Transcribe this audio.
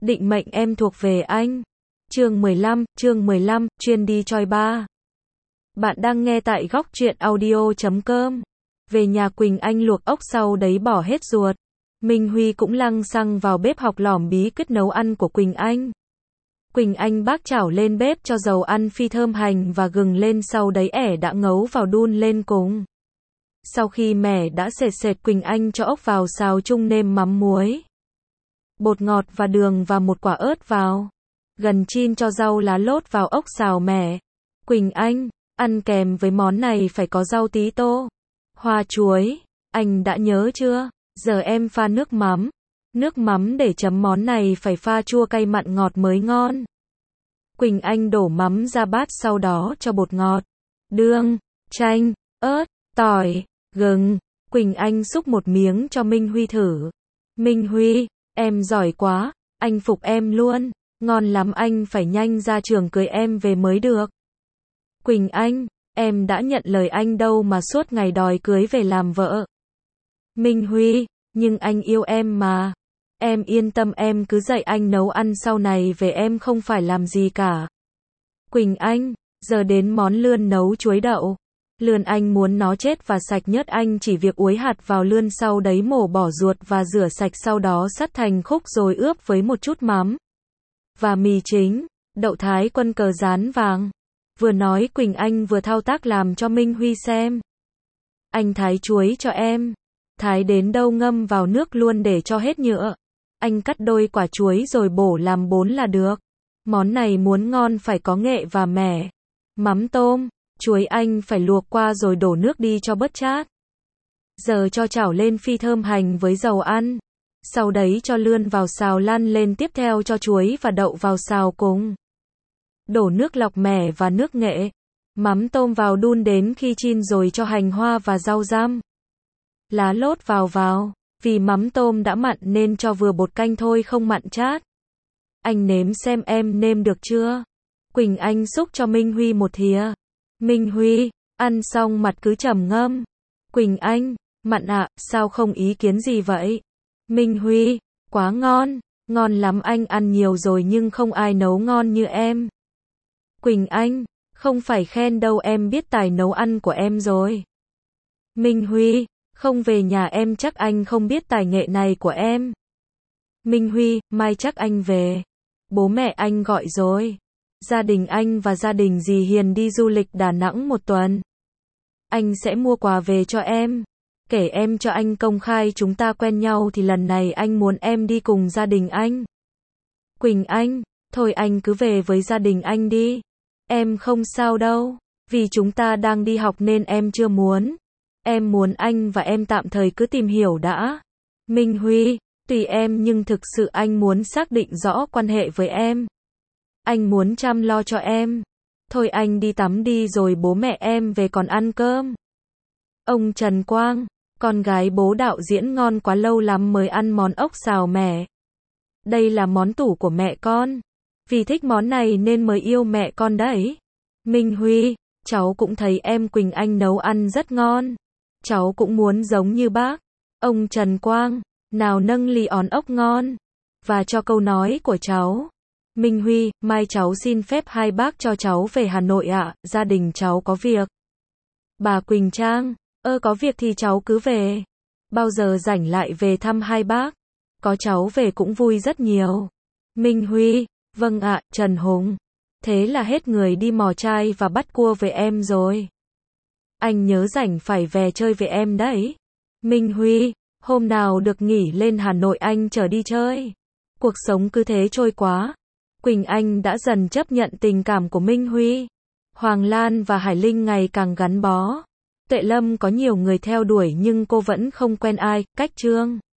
Định mệnh em thuộc về anh. Chương 15, chuyên đi choi ba. Bạn đang nghe tại góc truyện audio.com. Về nhà Quỳnh Anh luộc ốc sau đấy bỏ hết ruột. Minh Huy cũng lăng xăng vào bếp học lỏm bí quyết nấu ăn của Quỳnh Anh. Quỳnh Anh bác chảo lên bếp cho dầu ăn phi thơm hành và gừng lên, sau đấy ẻ đã ngấu vào đun lên cùng. Sau khi mẻ đã sệt sệt, Quỳnh Anh cho ốc vào xào chung nêm mắm muối, bột ngọt và đường và một quả ớt vào. Gần chin cho rau lá lốt vào ốc xào mẻ. Quỳnh Anh, ăn kèm với món này phải có rau tí tô, hoa chuối. Anh đã nhớ chưa? Giờ em pha nước mắm. Nước mắm để chấm món này phải pha chua cay mặn ngọt mới ngon. Quỳnh Anh đổ mắm ra bát, sau đó cho bột ngọt, đường, chanh, ớt, tỏi, gừng. Quỳnh Anh xúc một miếng cho Minh Huy thử. Minh Huy, em giỏi quá, anh phục em luôn, ngon lắm, anh phải nhanh ra trường cưới em về mới được. Quỳnh Anh, em đã nhận lời anh đâu mà suốt ngày đòi cưới về làm vợ. Minh Huy, nhưng anh yêu em mà. Em yên tâm, em cứ dạy anh nấu ăn, sau này về em không phải làm gì cả. Quỳnh Anh, giờ đến món lươn nấu chuối đậu. Lươn anh muốn nó chết và sạch nhất, anh chỉ việc uối hạt vào lươn, sau đấy mổ bỏ ruột và rửa sạch, sau đó cắt thành khúc rồi ướp với một chút mắm và mì chính, đậu thái quân cờ rán vàng. Vừa nói Quỳnh Anh vừa thao tác làm cho Minh Huy xem. Anh thái chuối cho em. Thái đến đâu ngâm vào nước luôn để cho hết nhựa. Anh cắt đôi quả chuối rồi bổ làm 4 là được. Món này muốn ngon phải có nghệ và mẻ. Mắm tôm, chuối anh phải luộc qua rồi đổ nước đi cho bớt chát. Giờ cho chảo lên phi thơm hành với dầu ăn. Sau đấy cho lươn vào xào lăn lên, tiếp theo cho chuối và đậu vào xào cùng. Đổ nước lọc mẻ và nước nghệ. Mắm tôm vào đun đến khi chín rồi cho hành hoa và rau răm, lá lốt vào. Vì mắm tôm đã mặn nên cho vừa bột canh thôi, không mặn chát. Anh nếm xem em nêm được chưa? Quỳnh Anh xúc cho Minh Huy một thìa. Minh Huy, ăn xong mặt cứ trầm ngâm. Quỳnh Anh, mặn ạ, sao không ý kiến gì vậy? Minh Huy, quá ngon, ngon lắm, anh ăn nhiều rồi nhưng không ai nấu ngon như em. Quỳnh Anh, không phải khen đâu, em biết tài nấu ăn của em rồi. Minh Huy, không về nhà em chắc anh không biết tài nghệ này của em. Minh Huy, mai chắc anh về. Bố mẹ anh gọi rồi. Gia đình anh và gia đình dì Hiền đi du lịch Đà Nẵng một tuần. Anh sẽ mua quà về cho em. Kể em cho anh công khai chúng ta quen nhau thì lần này anh muốn em đi cùng gia đình anh. Quỳnh Anh, thôi anh cứ về với gia đình anh đi. Em không sao đâu. Vì chúng ta đang đi học nên em chưa muốn. Em muốn anh và em tạm thời cứ tìm hiểu đã. Minh Huy, tùy em nhưng thực sự anh muốn xác định rõ quan hệ với em. Anh muốn chăm lo cho em. Thôi anh đi tắm đi rồi bố mẹ em về còn ăn cơm. Ông Trần Quang, con gái bố đạo diễn ngon quá, lâu lắm mới ăn món ốc xào mẻ. Đây là món tủ của mẹ con. Vì thích món này nên mới yêu mẹ con đấy. Minh Huy, cháu cũng thấy em Quỳnh Anh nấu ăn rất ngon. Cháu cũng muốn giống như bác. Ông Trần Quang, nào nâng ly on ốc ngon. Và cho câu nói của cháu. Minh Huy, mai cháu xin phép hai bác cho cháu về Hà Nội ạ, gia đình cháu có việc. Bà Quỳnh Trang, có việc thì cháu cứ về. Bao giờ rảnh lại về thăm hai bác. Có cháu về cũng vui rất nhiều. Minh Huy, vâng ạ, Trần Hùng. Thế là hết người đi mò trai và bắt cua về em rồi. Anh nhớ rảnh phải về chơi với em đấy. Minh Huy, hôm nào được nghỉ lên Hà Nội anh chở đi chơi. Cuộc sống cứ thế trôi quá. Quỳnh Anh đã dần chấp nhận tình cảm của Minh Huy. Hoàng Lan và Hải Linh ngày càng gắn bó. Tuệ Lâm có nhiều người theo đuổi nhưng cô vẫn không quen ai. Cách chương